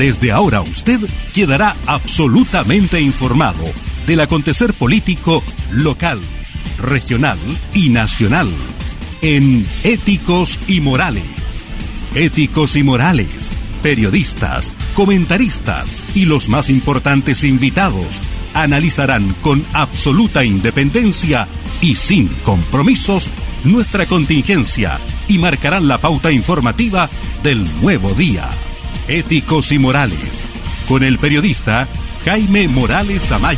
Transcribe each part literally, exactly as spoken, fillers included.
Desde ahora usted quedará absolutamente informado del acontecer político local, regional y nacional en Éticos y Morales. Éticos y Morales, periodistas, comentaristas y los más importantes invitados analizarán con absoluta independencia y sin compromisos nuestra contingencia y marcarán la pauta informativa del nuevo día. Éticos y Morales, con el periodista Jaime Morales Amaya.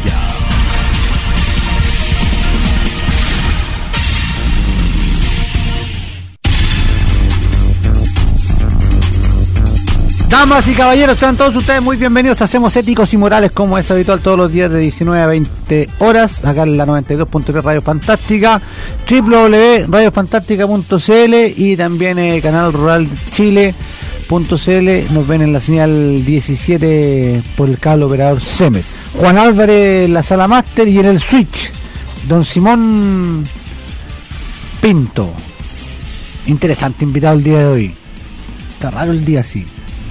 Damas y caballeros, sean todos ustedes muy bienvenidos a Hacemos Éticos y Morales, como es habitual todos los días de diecinueve a veinte horas, acá en la noventa y dos punto tres Radio Fantástica, doble u doble u doble u punto radio fantástica punto c l y también el canal rural chile punto c l. Nos ven en la señal diecisiete por el cable operador Semet. Juan Álvarez en la sala máster y en el switch don Simón Pinto. Interesante invitado el día de hoy. Está raro el día así.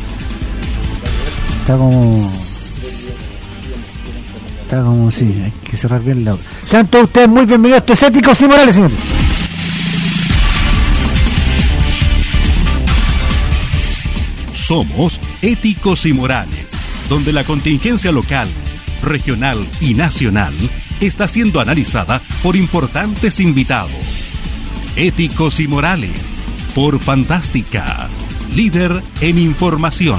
Está como... Está como, sí, hay que cerrar bien la... Sean todos ustedes muy bienvenidos. Esto es Éticos y Morales, señores. Somos Éticos y Morales, donde la contingencia local, regional y nacional está siendo analizada por importantes invitados. Éticos y Morales, por Fantástica, líder en información.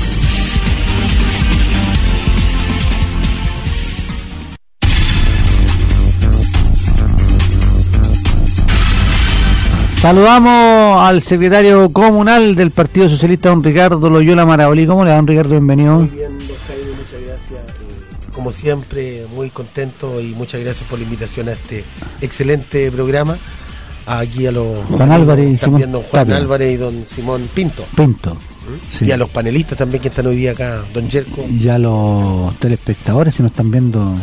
Saludamos al secretario comunal del Partido Socialista, don Ricardo Loyola Marabolí. ¿Cómo le va, don Ricardo? Bienvenido. Muy bien, don Jaime, muchas gracias. Eh, como siempre, muy contento y muchas gracias por la invitación a este excelente programa. Aquí a los... Juan Álvarez y también Simón don Juan Tapia. Álvarez y don Simón Pinto. Pinto. ¿Mm? Sí. Y a los panelistas también que están hoy día acá, don Jerko. Y a los telespectadores, si nos están viendo,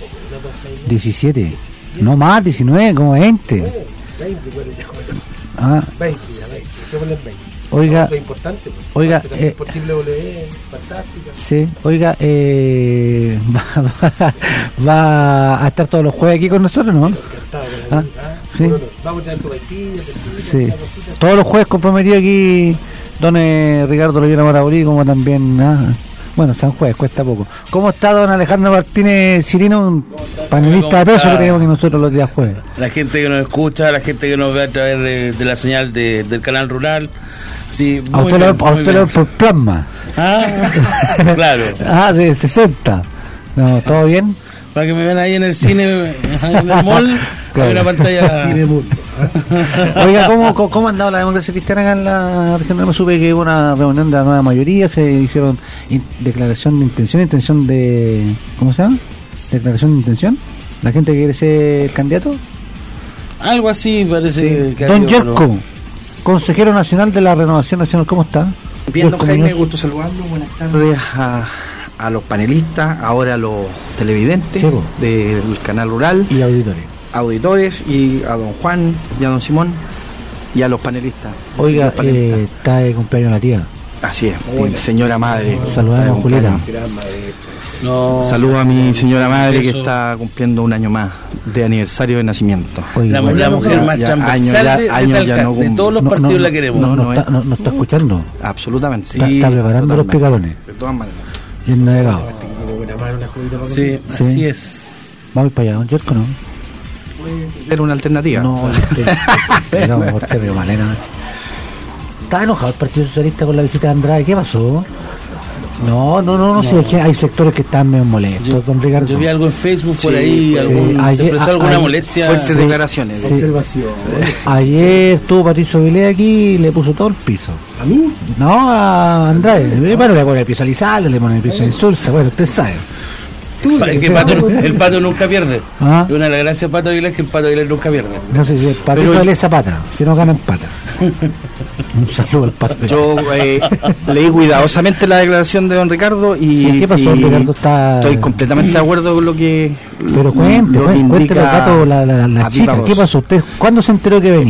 diecisiete. No más, diecinueve, como veinte. veinte, bueno, ya, bueno. Ah. veinte, ya, veinte. Dejémosle en veinte. Oiga, Eso es importante, pues. oiga, También eh, por doble u doble u doble u, Fantástica. Sí, oiga, eh, va, va, va a estar todos los jueves aquí con nosotros, ¿no? Encantado, Ah, ¿ah? sí. Bueno, vamos a traer tu vaipilla, Sí, todos los jueves comprometido aquí don eh, Ricardo Loyola Marabolí, como también, ah, bueno, San Jueves, cuesta poco. ¿Cómo está don Alejandro Martínez Cirino, un panelista de peso que tenemos que nosotros los días jueves? La gente que nos escucha, la gente que nos ve a través de, de la señal de, del canal rural. Sí, a usted, bien, lo, a usted lo por plasma. Ah, claro. Ah, de sesenta. No, ¿todo bien? Para que me vean ahí en el cine, en el mall, Claro. hay una pantalla. Cine mundo. Oiga, ¿cómo, cómo, ¿cómo ha andado la democracia cristiana acá en la región? No me supe que hubo una reunión de la nueva mayoría, se hicieron in, declaración de intención, intención de... ¿Cómo se llama? Declaración de intención. ¿La gente que quiere ser candidato? Algo así parece Sí. que ha Don habido, Yerko, ¿no? consejero nacional de la Renovación Nacional, ¿cómo está? Bien, don Yerko Jaime, Muñoz. gusto saludarlo. Buenas tardes a, a los panelistas, ahora a los televidentes Sí, po. del canal rural, Y auditores. auditores, y a don Juan y a don Simón y a los panelistas. Oiga, Los panelistas. eh, está de cumpleaños la tía. Así es, mi señora madre. Saludamos a Julieta. Gran maestro. No, Saludo a mi señora madre que Eso. está cumpliendo un año más de aniversario de nacimiento. Oiga, la, bueno, la mujer ya- más ya transversal años ya- de, de años Talca, ya no de cum- todos los no, partidos no, la queremos. No, no, No está, no, no está escuchando. Absolutamente. Sí, Está, está preparando los totalmente. picarones. De todas maneras. Y el navegado. Tiene buena mano la jodida para Sí, Sí. así es. Vamos para allá, don Yerko, ¿no? Era una alternativa. No, no, por qué veo Malena. ¿Está enojado el Partido Socialista con la visita de Andrade? ¿Qué pasó? No, no, no, no, sé, es que hay sectores que están medio molestos, Yo, don Ricardo. yo vi algo en Facebook por Sí, ahí, sí. algún, Ayer- se expresó a- alguna ayer- molestia. Fuertes Sí. declaraciones. Sí. observación. Ayer estuvo Patricio Vilé aquí y le puso todo el piso. ¿A mí? No, a Andrade. Bueno, le pone el piso a Lizalde, le pone el piso a Insulza, bueno, usted sabe. Pa- es que Pato- el Pato nunca pierde. Ah. Y una de las gracias de Pato Aguilar es que el Pato Aguilar nunca pierde. No sé si el Patricio Pero- Vilé es Zapata, si no gana empata. Un saludo al Pato. Yo eh, leí cuidadosamente la declaración de don Ricardo y, Sí, ¿qué pasó? y Ricardo está... estoy completamente de acuerdo con lo que Pero cuente, lo que cuente, cuéntelo, indica Pato, la, la, la a chica, viva ¿qué voz. pasó? ¿Usted cuándo se enteró que venía?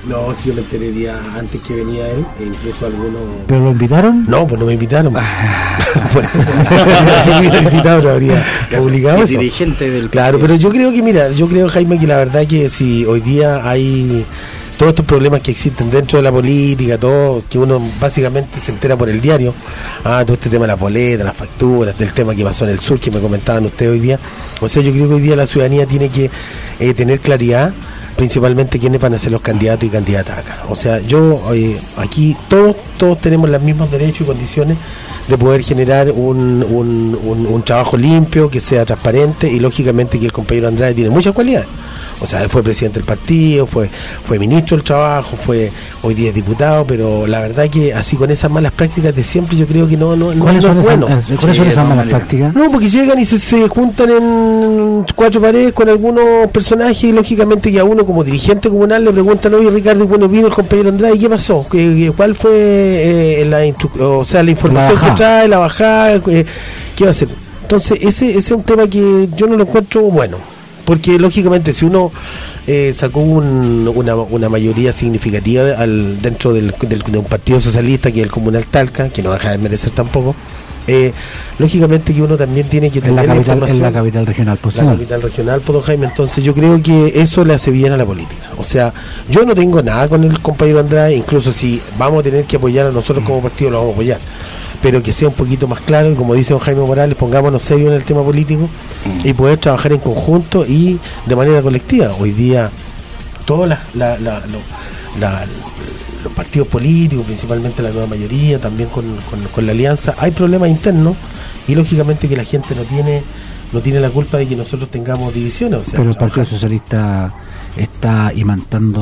No, si yo me enteré día antes que venía él, e incluso algunos... ¿Pero lo invitaron? No, pues no me invitaron. Por eso, si me hubieran invitado no habría publicado eso. Dirigente del Claro, pero yo creo que, mira, yo creo, Jaime, que la verdad que si hoy día hay todos estos problemas que existen dentro de la política, todo, que uno básicamente se entera por el diario, ah, todo este tema de las boletas, las facturas, del tema que pasó en el sur, que me comentaban ustedes hoy día. O sea, yo creo que hoy día la ciudadanía tiene que eh, tener claridad, principalmente quiénes van a ser los candidatos y candidatas acá. O sea, yo eh, aquí todos todos tenemos los mismos derechos y condiciones de poder generar un, un, un, un trabajo limpio, que sea transparente, y lógicamente que el compañero Andrade tiene muchas cualidades. O sea, él fue presidente del partido, fue fue ministro del trabajo, fue hoy día es diputado, pero la verdad que así con esas malas prácticas de siempre yo creo que no, no, no, ¿Cuáles no son es esas, bueno. eh, ¿cuáles son Sí, esas de malas todas prácticas? No, porque llegan y se, se juntan en cuatro paredes con algunos personajes, y lógicamente que a uno como dirigente comunal le preguntan: oye, Ricardo, bueno, vino el compañero Andrade, ¿y qué pasó? ¿Qué, qué, ¿Cuál fue eh, la instru- o sea, la información La que trae, la bajada? Eh, ¿Qué va a hacer? Entonces, ese, ese es un tema que yo no lo encuentro bueno, porque lógicamente si uno eh, sacó un, una, una mayoría significativa al, dentro del, del, de un partido socialista, que es el Comunal Talca, que no deja de merecer tampoco, eh, lógicamente que uno también tiene que En tener la la capital, información, en la capital regional, pues la no. capital regional, Poto Jaime. Entonces yo creo que eso le hace bien a la política. O sea, yo no tengo nada con el compañero Andrade, incluso si vamos a tener que apoyar a nosotros como partido, lo vamos a apoyar, pero que sea un poquito más claro, y como dice don Jaime Morales, pongámonos serios en el tema político y poder trabajar en conjunto y de manera colectiva. Hoy día todas las la, la, lo, la, los partidos políticos, principalmente la nueva mayoría, también con, con, con la alianza, hay problemas internos, y lógicamente que la gente no tiene no tiene la culpa de que nosotros tengamos divisiones. O sea, Pero el trabajar. Partido Socialista está imantando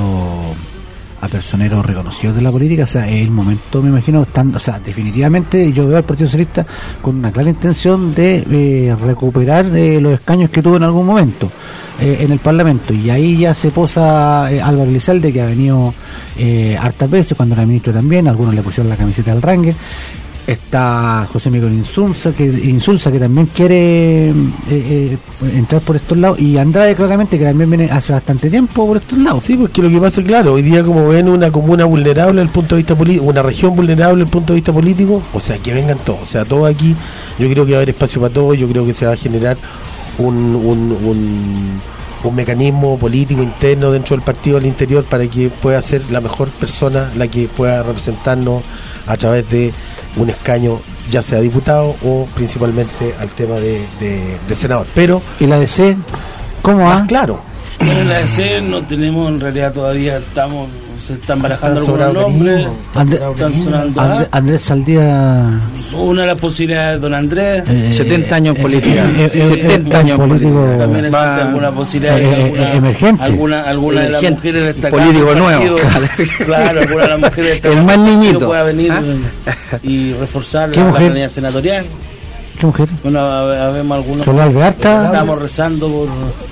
a personeros reconocidos de la política. O sea, es el momento, me imagino, están, o sea, definitivamente yo veo al Partido Socialista con una clara intención de eh, recuperar eh, los escaños que tuvo en algún momento eh, en el Parlamento, y ahí ya se posa eh, Álvaro Elizalde, que ha venido eh, hartas veces cuando era ministro también, algunos le pusieron la camiseta del Ranger. Está José Miguel Insulza, que Insulza, que también quiere eh, eh, entrar por estos lados, y Andrade claramente, que también viene hace bastante tiempo por estos lados. Sí, porque lo que pasa, claro, hoy día como ven una comuna vulnerable desde el punto de vista político, una región vulnerable desde el punto de vista político, o sea, que vengan todos, o sea, todos aquí, yo creo que va a haber espacio para todos, yo creo que se va a generar un, un, un, un mecanismo político interno dentro del partido al interior para que pueda ser la mejor persona la que pueda representarnos a través de un escaño, ya sea diputado o principalmente al tema de, de, de senador. Pero ¿Y la D C cómo va? más claro, Bueno, en la D C no tenemos, en realidad todavía estamos, se están barajando Están algunos sobrados nombres, cariño, están Ande- sobrados están cariño. sonando. Andrés, ¿ah? Andrés Saldía, Una de las posibilidades de don Andrés, eh, setenta años en política. eh, eh, setenta eh, años en político, política. también existe va- alguna posibilidad eh, de eh, alguna, emergente. alguna, alguna de las Emergente. mujeres destacadas Político del nuevo. partido, claro, alguna de las mujeres destacadas El más del partido niñito. pueda venir ¿Ah? y reforzar ¿Qué la, la mujer? planilla senatorial. ¿qué mujer? Bueno, habemos algunos Soledad Alvearta. estamos rezando por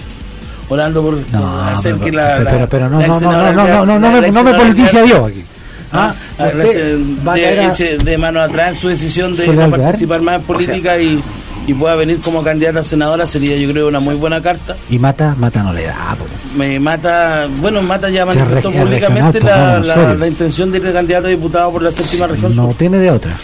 orando por No, hacer pero, que la, pero, pero, pero no, la no, ex no, no, senadora no, no, no, no, la me, ex no me senadora politice a Alvear- Dios aquí. Ah, Ah, a usted veces va a de, caer a- eche de mano atrás en su decisión de ¿Se le va a no olvidar? participar más en política y, y pueda venir como candidata a senadora, sería yo creo una muy buena carta. Y Mata, Mata no le da, po. Me mata, bueno, Mata ya Que manifestó es reg- es públicamente regional, la, pues, la, vamos, serio. la intención de ir de candidato a diputado por la séptima región No sur. tiene de otra.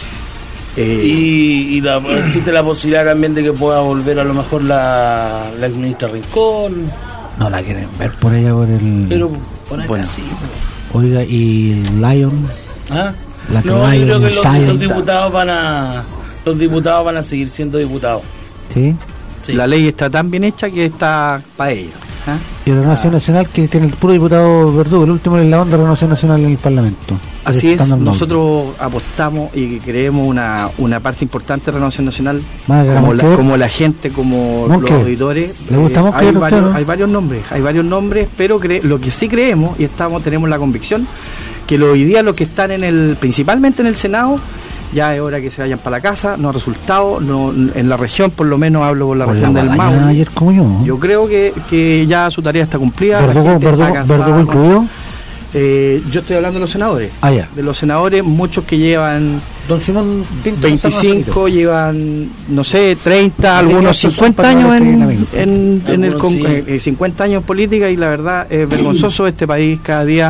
eh, Y, y la- existe la posibilidad también de que pueda volver a lo mejor la, la ex ministra Rincón, No la quieren ver por allá por el. pero por acá Bueno. sí. Oiga, y Lion. ¿Ah? La No, Lion, yo creo que el los, Zion, los diputados van a los diputados van a seguir siendo diputados. ¿Sí? Sí. la ley está tan bien hecha que está para ellos. ¿ah? Y la Renovación Nacional, que tiene el puro diputado Verdugo, el último en la onda de Renovación Nacional en el Parlamento. Así es, Estando al norte. nosotros apostamos y creemos una, una parte importante de Renovación Nacional, Más de la como la, Monquer. como la gente, como Monquer. los auditores. ¿Le gusta Monquer hay, a usted, varios, no? hay varios nombres, hay varios nombres, pero cre- lo que sí creemos y estamos tenemos la convicción que lo- hoy día los que están en el, principalmente en el Senado, ya es hora que se vayan para la casa, no ha resultado, no, en la región, por lo menos hablo por la Con región la del guadaña Maule. ayer como yo. Yo creo que, que ya su tarea está cumplida. la Verdugo, gente está Verdugo, cansada, Verdugo ¿no? incluido. Eh, yo estoy hablando de los senadores. Ah, ya. De los senadores, muchos que llevan Don Simón Pinto, veinticinco, llevan, no sé, treinta, Ah, algunos estos son cincuenta años palabras que en, vienen a mí. en, en el Algunos con- sí. eh, cincuenta años en política, y la verdad es vergonzoso. Este país cada día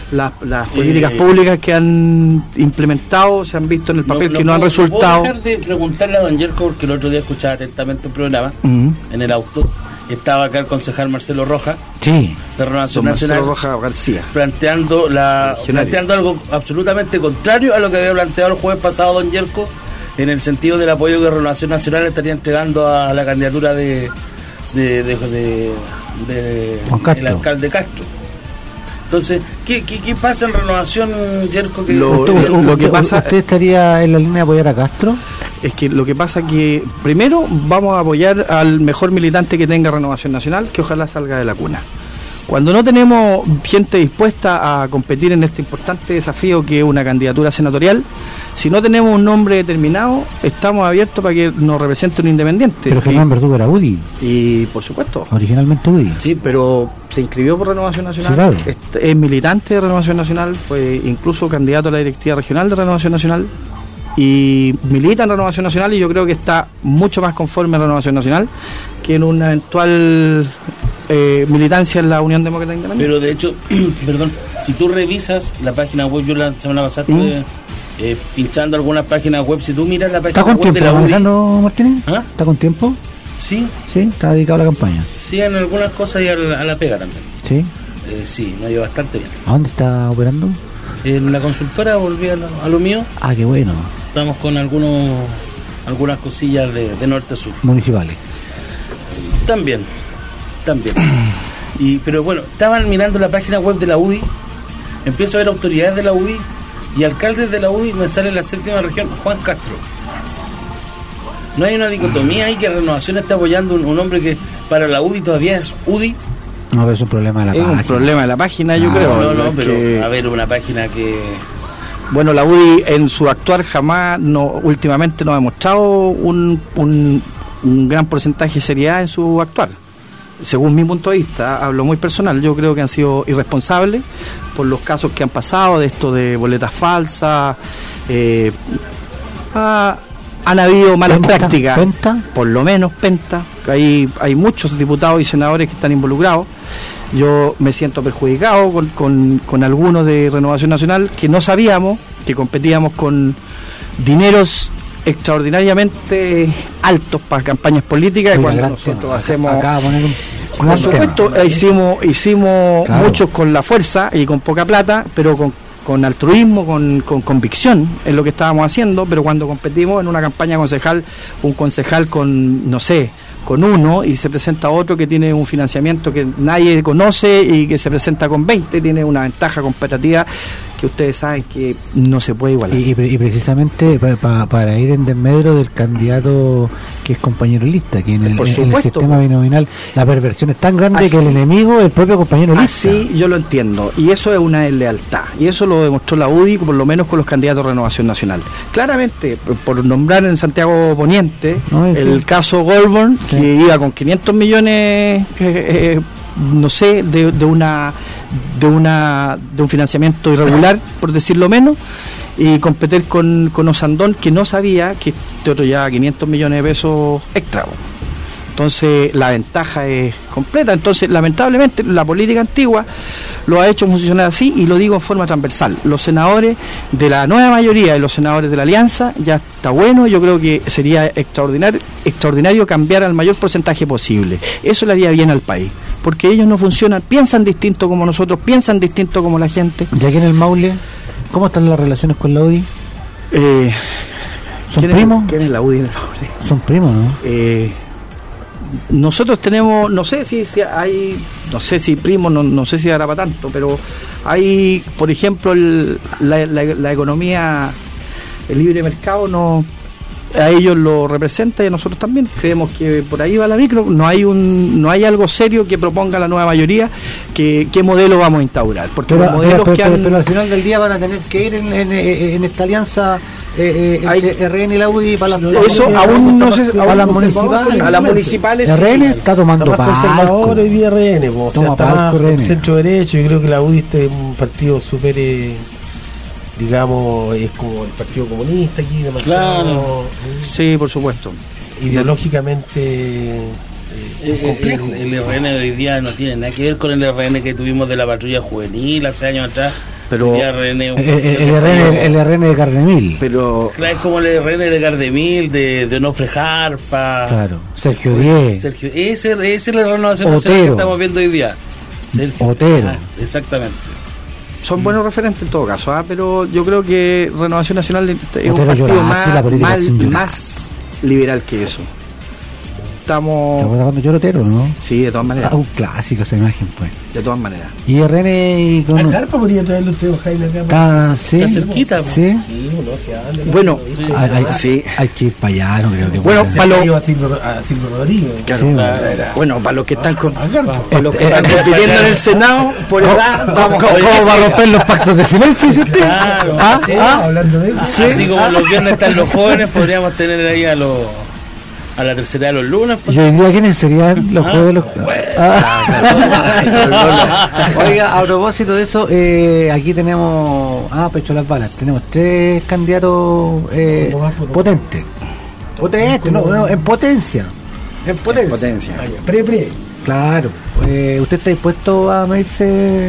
las, las políticas eh, públicas que han implementado se han visto en el papel no, que no, no han resultado. No puedo dejar de preguntarle a don Yerko, porque el otro día escuchaba atentamente un programa uh-huh. en el auto. Estaba acá el concejal Marcelo Rojas, sí, de Renovación Nacional, Rojas García, planteando la planteando algo absolutamente contrario a lo que había planteado el jueves pasado don Yerko, en el sentido del apoyo que Renovación Nacional estaría entregando a la candidatura de de, de, de, de el alcalde Castro. Entonces, ¿qué, qué, qué pasa en Renovación, Yerko? Que lo, usted, lo, lo que pasa, ¿usted estaría en la línea de apoyar a Castro? Es que lo que pasa que primero vamos a apoyar al mejor militante que tenga Renovación Nacional, que ojalá salga de la cuna. Cuando no tenemos gente dispuesta a competir en este importante desafío que es una candidatura senatorial, si no tenemos un nombre determinado, estamos abiertos para que nos represente un independiente. Pero Germán Verdugo era U D I. Y por supuesto. Originalmente U D I. Sí, pero se inscribió por Renovación Nacional. Sí, es, es militante de Renovación Nacional, fue incluso candidato a la directiva regional de Renovación Nacional. Y milita en Renovación Nacional, y yo creo que está mucho más conforme a Renovación Nacional que en una eventual eh, militancia en la Unión Demócrata Independiente. Pero de hecho, perdón, si tú revisas la página web, yo la semana pasada ¿Mm? estuve eh, pinchando algunas páginas web, si tú miras la página web de la U D I... Martínez? ¿Ah? ¿Está con tiempo? Sí. Sí, está dedicado a la campaña. Sí, en algunas cosas y a la, a la pega también. Sí. Eh, sí, me ha ido bastante bien. ¿A dónde está operando? En la consultora, volví a lo, a lo mío. Ah, qué bueno. Estamos con algunos algunas cosillas de, de norte a sur. Municipales. También, también. Y, pero bueno, estaban mirando la página web de la U D I, empiezo a ver autoridades de la U D I y alcaldes de la U D I, me sale en la séptima región, Juan Castro. No hay una dicotomía ahí que Renovación está apoyando un, un hombre que para la U D I todavía es U D I. No, pero es un problema de la es página. Es un problema de la página, yo no, creo. No, no, pero que... a ver, una página que... Bueno, la U D I en su actuar jamás, no, últimamente no ha demostrado un, un, un gran porcentaje de seriedad en su actuar. Según mi punto de vista, hablo muy personal, yo creo que han sido irresponsables por los casos que han pasado, de esto de boletas falsas, eh, ah, han habido malas ¿Penta? prácticas, ¿Penta? Por lo menos penta, hay, hay muchos diputados y senadores que están involucrados. Yo me siento perjudicado con, con, con algunos de Renovación Nacional que no sabíamos que competíamos con dineros extraordinariamente altos para campañas políticas. Sí, y cuando nosotros tema. hacemos acá, acá un, por supuesto tema. hicimos hicimos claro. muchos con la fuerza y con poca plata, pero con, con altruismo, con, con convicción en lo que estábamos haciendo. Pero cuando competimos en una campaña concejal, un concejal con, no sé, con uno, y se presenta otro que tiene un financiamiento que nadie conoce y que se presenta con veinte, tiene una ventaja comparativa que ustedes saben que no se puede igualar. Y, y precisamente pa, pa, para ir en desmedro del candidato que es compañero lista, que en el, en el sistema binominal la perversión es tan grande así, que el enemigo es el propio compañero lista. Así yo lo entiendo, y eso es una deslealtad, y eso lo demostró la U D I, por lo menos con los candidatos de Renovación Nacional. Claramente, por, por nombrar en Santiago Poniente, no, el sí. caso Goldborn, sí. que iba con quinientos millones... Eh, eh, no sé, de, de una de una de un financiamiento irregular, por decirlo menos, y competir con, con Osandón, que no sabía que este otro llevaba quinientos millones de pesos extra. Entonces la ventaja es completa. Entonces, lamentablemente, la política antigua lo ha hecho funcionar así, y lo digo en forma transversal. Los senadores de la nueva mayoría y los senadores de la Alianza ya está bueno. Yo creo que sería extraordinario, extraordinario cambiar al mayor porcentaje posible. Eso le haría bien al país, porque ellos no funcionan, piensan distinto como nosotros, piensan distinto como la gente. ¿Y aquí en el Maule, cómo están las relaciones con la U D I? Eh, ¿Son ¿quién primos? Es, ¿Quién es la U D I en el Maule? Son primos, ¿no? Eh, nosotros tenemos, no sé si, si hay, no sé si primos, no, no sé si hará para tanto, pero hay, por ejemplo, el, la, la, la economía, el libre mercado no... a ellos lo representa y a nosotros también. Creemos que por ahí va la micro. No hay un no hay algo serio que proponga la nueva mayoría que qué modelo vamos a instaurar, porque pero, los modelos pero, que pero, han... pero al final del día van a tener que ir en, en, en esta alianza eh, eh, hay... R N y la U D I para las, eso para aún no sé, a las municipales, a las municipales R N sí, está tomando palco. Conservador hoy día R N, po, o sea, está palco, centro derecho. Yo creo que la U D I es un partido súper eh, digamos, es como el Partido Comunista aquí, demasiado... Claro. Sí, por supuesto. Ideológicamente eh, complejo. El, el, el R N de hoy día no tiene nada que ver con el R N que tuvimos de la patrulla juvenil hace años atrás, Pero Hoy día René, El, el, el, R N, el R N de Cardemil. pero Claro, es como el R N de Gardemil, de, de Onofre Jarpa. Claro. Sergio Diez. Sergio, ese, esa es la renovación Otero. nacional que estamos viendo hoy día. Sergio. Otero. Ah, exactamente. son buenos referentes en todo caso, ¿ah? Pero yo creo que Renovación Nacional es un Otero partido lloraba, más, sí, la política más, sin llorar. más liberal que eso. ¿Te Estamos... acuerdas cuando yo Otero, no? Sí, de todas maneras. Ah, un clásico esa imagen, pues. De todas maneras. Y R N y con... A Carpa podría traerlo usted, Jaime, acá. Está, sí. Está cerquita, pues. Sí. Sí, uno se anda. Bueno, Sí. Hay, hay- Sí. hay que ir para allá, no creo que Bueno, pueda. pa' lo- a Silvio, a Silvio Rodríguez. Sí, Bueno, para los que están con... A Carpa. Para los que Eh, están eh, compitiendo en el Senado, por edad, vamos ¿Cómo, a cómo va a romper los pactos de silencio, dice usted? Claro, ¿Ah? sí. ¿Ah? Hablando de eso. Sí. Así como los viernes están los jóvenes, podríamos tener ahí a los a la tercera de los lunes. Pues. ¿Y hoy día quiénes serían los Ah, juegos de los bueno. Ah. Oiga, a propósito de eso, eh, aquí tenemos, ah, pecho a las balas, tenemos tres candidatos eh, No más, por- potentes. Potentes, no, no, en potencia. En potencia. potencia. Ah, ya. Pre, pre. Claro. Eh, ¿Usted está dispuesto a medirse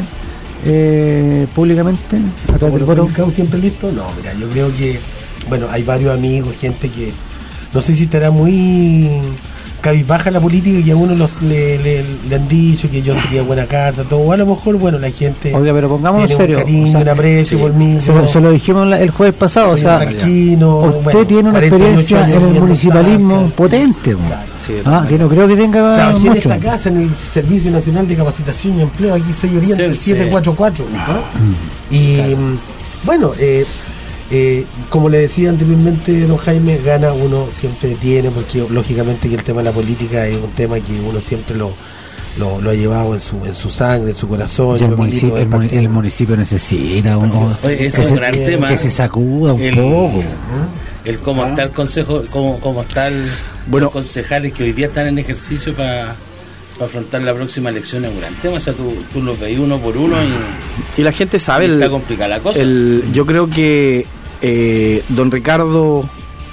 eh, públicamente a través del Como voto? el Cau siempre listo. No, mira, yo creo que, bueno, hay varios amigos, gente que no sé si estará muy cabizbaja la política y que a uno los, le, le- le han dicho que yo sería buena carta, todo. O a lo mejor, bueno, la gente Oiga, pero pongámonos tiene serio. un cariño, o sea, un aprecio sí, por mí. Se, yo lo- se lo dijimos la- el jueves pasado, o soy sea, un talquino, usted bueno, tiene una cuarenta y ocho experiencia años en el viviendo municipalismo en Talca. potente, po. Claro. Sí, de todas Ah, maneras. que no creo que tenga Trabajé en mucho. esta casa, en el Servicio Nacional de Capacitación y Empleo, aquí seis Oriente, Sense. siete cuatro cuatro. ¿no? Y mm, bueno, eh, eh, como le decía anteriormente, don Jaime, gana uno siempre tiene, porque lógicamente que el tema de la política es un tema que uno siempre lo, lo, lo ha llevado en su en su sangre, en su corazón. Y el Yo milito municipio, del el, muni- partido. el municipio necesita un, un- Oye, que, ese es se, un gran que- tema. que se sacuda un El- poco. El cómo está el consejo, cómo, cómo está el, Bueno. los concejales que hoy día están en ejercicio para afrontar la próxima elección es un gran tema. O sea, tú, tú los veis uno por uno y, Y la gente sabe, y el, está complicada la cosa. el- yo creo que eh, don Ricardo,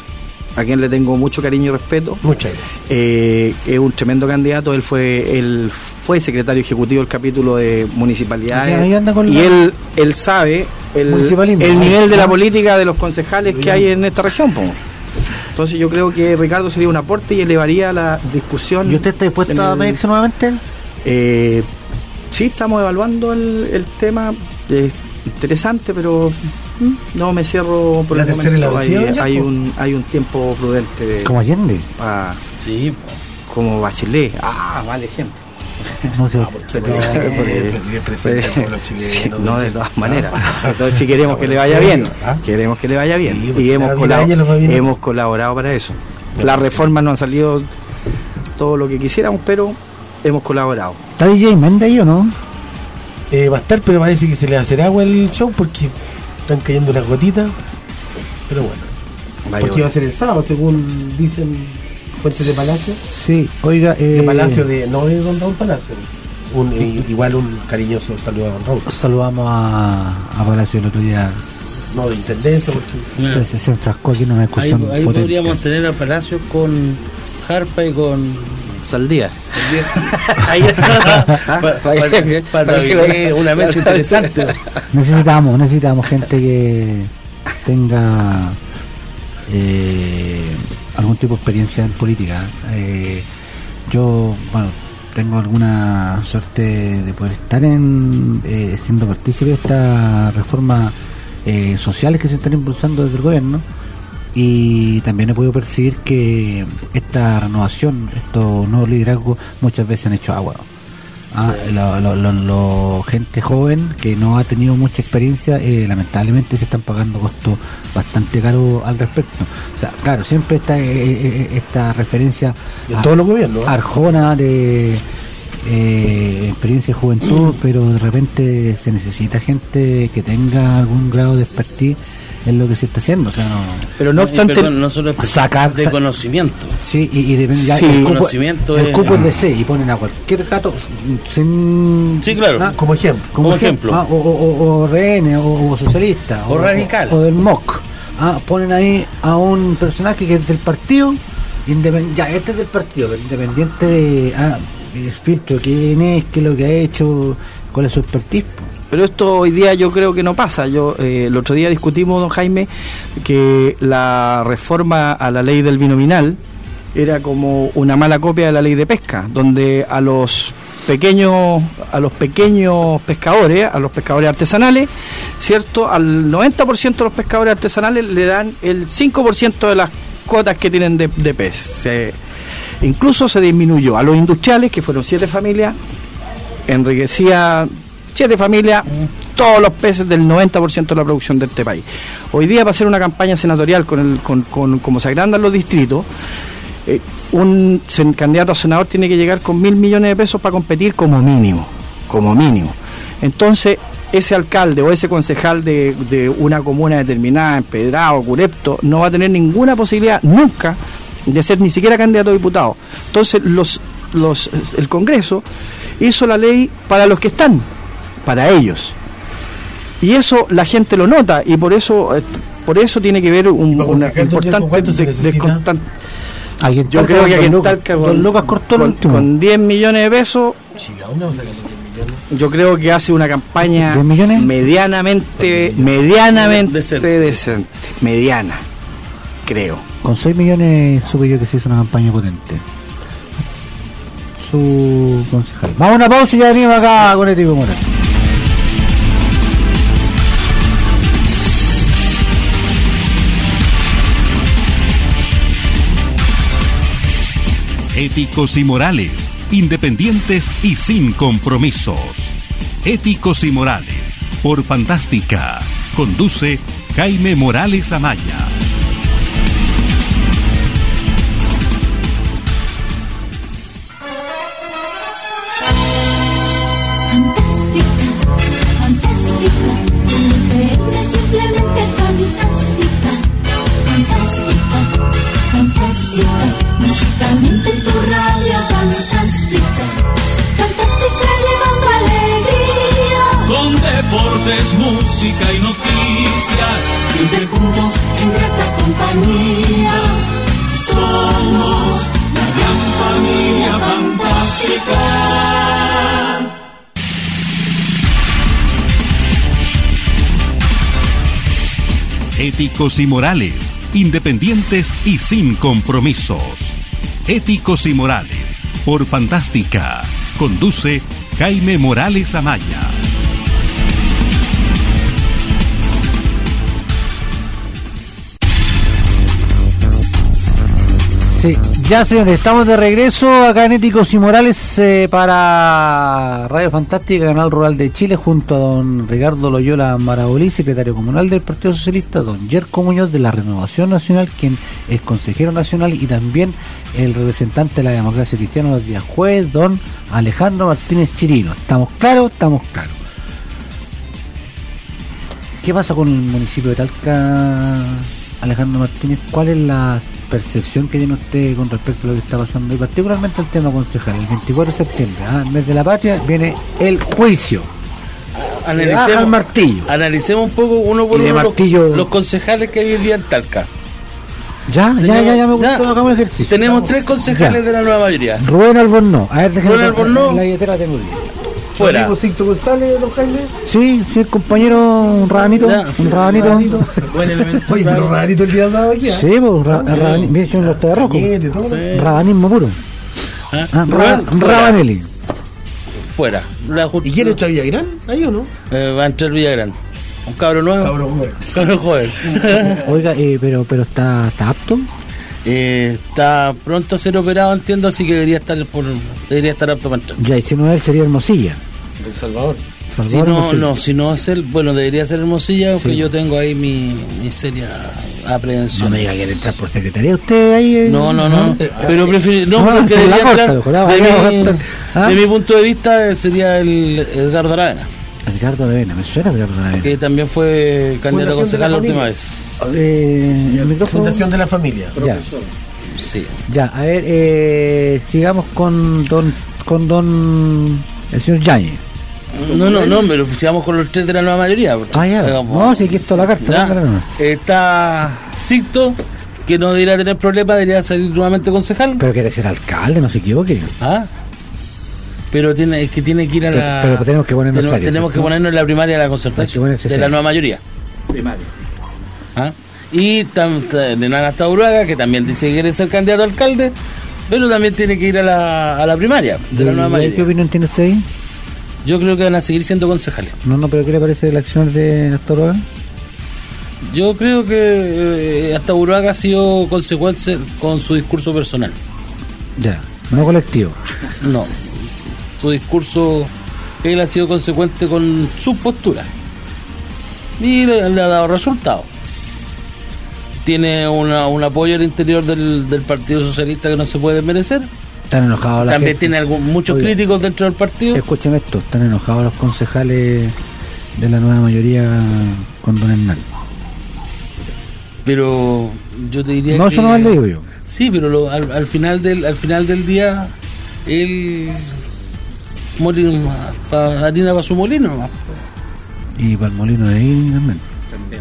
a quien le tengo mucho cariño y respeto, Muchas gracias. eh, es un tremendo candidato. Él fue él fue secretario ejecutivo del capítulo de municipalidades Ahí anda con y la- él él sabe el, Municipalismo. el nivel de Ah. la política de los concejales que hay en esta región, po. Entonces yo creo que Ricardo sería un aporte y elevaría la discusión. ¿Y usted está dispuesto en a el- medirse nuevamente? eh, sí, estamos evaluando el, el tema. Es interesante, pero mm, no me cierro por ¿La el tercera momento. Hay, elección ya, hay po? un hay un tiempo prudente de- Como Allende. pa- Sí, como Bachelet. Ah, mal ejemplo. No sé. Se puede decir presidente de todos los chilenos. No, de todas maneras. Entonces, si queremos que le vaya bien, queremos que le vaya bien. Sí, pues, Y si hemos, le va bien a colab- ella, nos va bien a- hemos colaborado para eso. Las reformas no han salido todo lo que quisiéramos, pero hemos colaborado. ¿Está D J Méndez ahí o no? Eh, va a estar, pero parece que se le va a hacer agua el show porque están cayendo unas gotitas. Pero bueno, Vaya, porque va a ser el sábado, según dicen fuentes de Palacio. Sí, oiga. Eh, De Palacio, de, no de Don Raúl Palacio. Un, eh, igual un cariñoso saludo a Don Raúl. Saludamos a, a Palacio el otro día. No de intendencia, porque Claro. Se, se, se enfrascó aquí en una ahí, discusión ahí potente. podríamos tener a Palacio con Jarpa y con Saldía. ahí para una mesa interesante. Necesitamos, necesitamos gente que tenga eh, algún tipo de experiencia en política. Eh, yo, bueno, tengo alguna suerte de poder estar en eh, siendo partícipe de estas reformas eh, sociales que se están impulsando desde el gobierno, y también he podido percibir que esta renovación, estos nuevos liderazgos muchas veces han hecho agua. Ah, lo, lo, lo, lo- gente joven que no ha tenido mucha experiencia, eh, lamentablemente se están pagando costos bastante caros al respecto. O sea, claro, siempre está eh, eh, esta referencia en a todos los gobiernos. ¿no? Arjona de eh, experiencia de juventud, pero de repente se necesita gente que tenga algún grado de expertise en lo que se está haciendo. O sea, no, Pero no obstante, Perdón, no solo Sacar- de sa- conocimiento. sí, y, y depende ya Sí, el el cupo, conocimiento el es- cupo es de C y ponen a cualquier gato sin Sí, claro. ah, Como ejemplo. como Como ejemplo, ejemplo. ah, o, o, o R N o, o socialista O radical. o, del M O C. Ah, ponen ahí a un personaje que es del partido independ- ya este es del partido, pero independiente de ah, el filtro, quién es, qué es lo que ha hecho, ¿Cuál es su expertise? Pero esto hoy día yo creo que no pasa. Yo eh, el otro día discutimos, don Jaime, que la reforma a la ley del binominal era como una mala copia de la ley de pesca, donde a los pequeños a los pequeños pescadores, a los pescadores artesanales, cierto, al noventa por ciento de los pescadores artesanales le dan el cinco por ciento de las cuotas que tienen de, de pez. Se, incluso se disminuyó a los industriales, que fueron siete familias, enriquecía siete familias, todos los peces del noventa por ciento de la producción de este país. Hoy día, para hacer una campaña senatorial con el con, con como se agrandan los distritos, eh, un sen, candidato a senador tiene que llegar con mil millones de pesos para competir como mínimo, como mínimo. Entonces, ese alcalde o ese concejal de, de una comuna determinada, Empedrado, Curepto, no va a tener ninguna posibilidad nunca de ser ni siquiera candidato a diputado. Entonces, los, los, el Congreso hizo la ley para los que están, para ellos, y eso la gente lo nota, y por eso por eso tiene que ver un una importante de, de constant... yo creo que aquí en Talca con, con, con diez millones de pesos, yo creo que hace una campaña medianamente medianamente decente. decente mediana, creo. Con seis millones supe yo que se hizo una campaña potente. Su concejal. Vamos a una pausa y ya venimos acá con Ético y Moral. Éticos y Morales, independientes y sin compromisos. Éticos y Morales, por Fantástica. Conduce Jaime Morales Amaya. Musicalmente en tu radio fantástica, fantástica llevando alegría. Con deportes, música y noticias, siempre juntos en grata compañía. Somos la gran familia fantástica. Éticos y Morales, independientes y sin compromisos. Éticos y Morales, por Fantástica. Conduce Jaime Morales Amaya. Sí, ya señores, estamos de regreso acá en Éticos y Morales eh, para Radio Fantástica, Canal Rural de Chile, junto a don Ricardo Loyola Marabolí, secretario comunal del Partido Socialista, don Yerko Muñoz de la Renovación Nacional, quien es consejero nacional, y también el representante de la Democracia Cristiana los días jueves, don Alejandro Martínez Chirino. ¿Estamos claros? Estamos claros. ¿Qué pasa con el municipio de Talca, Alejandro Martínez? ¿Cuál es la percepción que tiene usted con respecto a lo que está pasando, y particularmente el tema concejal? El veinticuatro de septiembre, ¿ah? El mes de la patria, viene el juicio. Analicemos, el martillo. Analicemos un poco uno por uno martillo... los, los concejales que hay hoy día en Talca. Ya, tenemos, ya, ya, ya me gustó, hagamos el ejercicio. Tenemos Vamos. tres concejales ya. De la nueva mayoría. Rubén Albornoz, a ver, déjame Rubén Albornoz. La billetera tengo. Fuera. Sixto González, don Jaime. Sí, sí, el compañero, un rabanito. Ya, un rabanito. rabanito. Buen elemento. Oye, pero rabanito el día sábado aquí. ¿eh? Sí, pues, ra sí. Rabanito. Mira, yo los de rojo. Sí. Rabanismo puro. ¿Ah? Ah, ra Rabanelli. Fuera. La ¿Y quién entra Villagrán? ¿Ahí o no? Eh, va a entrar Villagrán. Un cabro nuevo. Cabro joven. Cabro joven. Oiga, eh, pero, pero está, está apto. Eh, está pronto a ser operado, entiendo, así que debería estar por, debería estar apto para entrar. Ya, y si no es él, sería Hermosilla. El Salvador. Salvador si no, Hermosilla. no, si no es él, bueno, debería ser Hermosilla, porque sí. Yo tengo ahí mi, mi seria aprehensión. No me diga que entrar por secretaría usted ahí. Eh, no, no, no, no. Pero prefiero, no, no, porque debería corta, entrar, de, mi, ¿ah? de mi punto de vista sería el Edgardo Aravena. Edgardo Aravena, me suena Edgardo Aravena. Que también fue candidato a concejal la última vez. Eh, el micrófono. Fundación de la Familia. Ya. Sí. Ya, a ver, eh, sigamos con don, con don, el señor Yáñez. No, no, no, pero sigamos con los tres de la nueva mayoría. Ah, ya. Digamos, no, si aquí está la carta. Ya, no. Está Sixto, que no debería tener problema, debería salir nuevamente concejal. Pero quiere ser alcalde, no se equivoque. Ah. pero tiene es que tiene que ir a pero, la pero tenemos que ponernos tenemos, serios, tenemos que ¿cierto? ponernos en la primaria de la concertación de serio. la nueva mayoría Primaria. ¿Ah? Y tam, de Nana Tauraga, que también dice que quiere ser candidato a alcalde, pero también tiene que ir a la, a la primaria de la nueva mayoría. ¿Qué opinión tiene usted ahí? Yo creo que van a seguir siendo concejales. No, no, pero ¿qué le parece el accionar de Néstor Uruaga? Yo creo que eh, hasta Uruaga ha sido consecuente con su discurso personal. Ya, no colectivo. No, su discurso, él ha sido consecuente con su postura y le, le ha dado resultados. Tiene una, un apoyo al interior del, del Partido Socialista que no se puede merecer. Están enojados la También gente. tiene algún, muchos Oiga, críticos dentro del partido. Escúcheme esto, están enojados los concejales de la nueva mayoría con don Hernán. Pero yo te diría No, que... eso no lo digo yo. Sí, pero lo, al, al final del al final del día él molino, pa, harina para su molino, ¿no? Y para el molino de ahí también. También.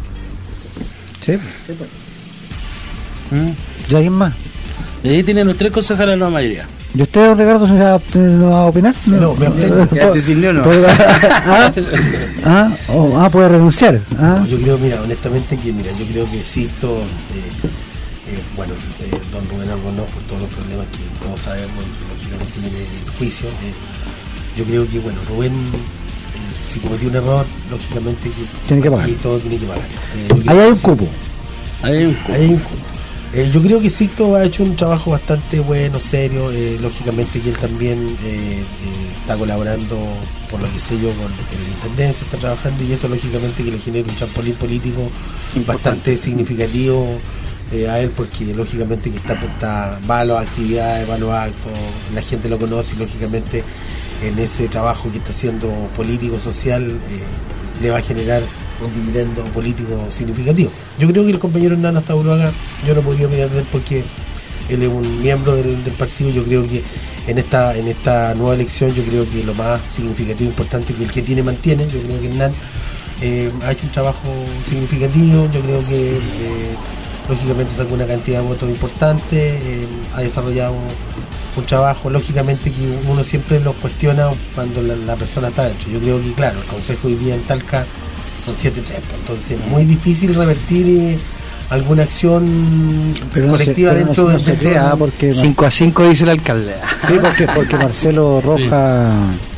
Sí. Sí, pues. ¿Mm? ¿Ya alguien más? Y ahí tienen los tres concejales de la nueva mayoría. ¿Y usted, Ricardo, se va, no va a opinar? No, me abstengo. Ya te sirvió, ¿no? ¿Puede- ¿Ah? ¿Ah? Oh, ah, puede renunciar. ¿Ah? No, yo creo, mira, honestamente que, mira, yo creo que Sisto, eh, eh, bueno, eh, don Rubén Albornoz, por todos los problemas que todos sabemos y que lógicamente tiene el juicio, eh, yo creo que, bueno, Rubén, eh, si cometió un error, lógicamente que Tiene que pagar. aquí todo tiene que pagar. Eh, yo creo Ahí hay que un sí. cupo. Ahí hay un cu- Ahí hay un cupo. Eh, yo creo que Sisto ha hecho un trabajo bastante bueno, serio, eh, lógicamente que él también eh, eh, está colaborando, por lo que sé yo, con, con la Intendencia, está trabajando y eso lógicamente que le genera un trampolín político bastante significativo eh, a él, porque lógicamente que está, está va a las actividades, va a los actos, la gente lo conoce y lógicamente en ese trabajo que está haciendo político, social, eh, le va a generar un dividendo político significativo. Yo creo que el compañero Hernán hasta Uruaga, yo no podría mirar de él porque él es un miembro del, del partido. Yo creo que en esta en esta nueva elección, yo creo que lo más significativo e importante que el que tiene mantiene. Yo creo que Hernán eh, ha hecho un trabajo significativo. Yo creo que eh, lógicamente sacó una cantidad de votos importante, eh, ha desarrollado un trabajo, lógicamente que uno siempre lo cuestiona cuando la, la persona está dentro. Yo creo que claro, el consejo hoy día en Talca son siete tres, entonces es muy difícil revertir eh, alguna acción Pero no se, colectiva pero dentro no, de no se dentro crea, de- porque, cinco a cinco dice el alcalde. sí, porque, porque Marcelo Roja...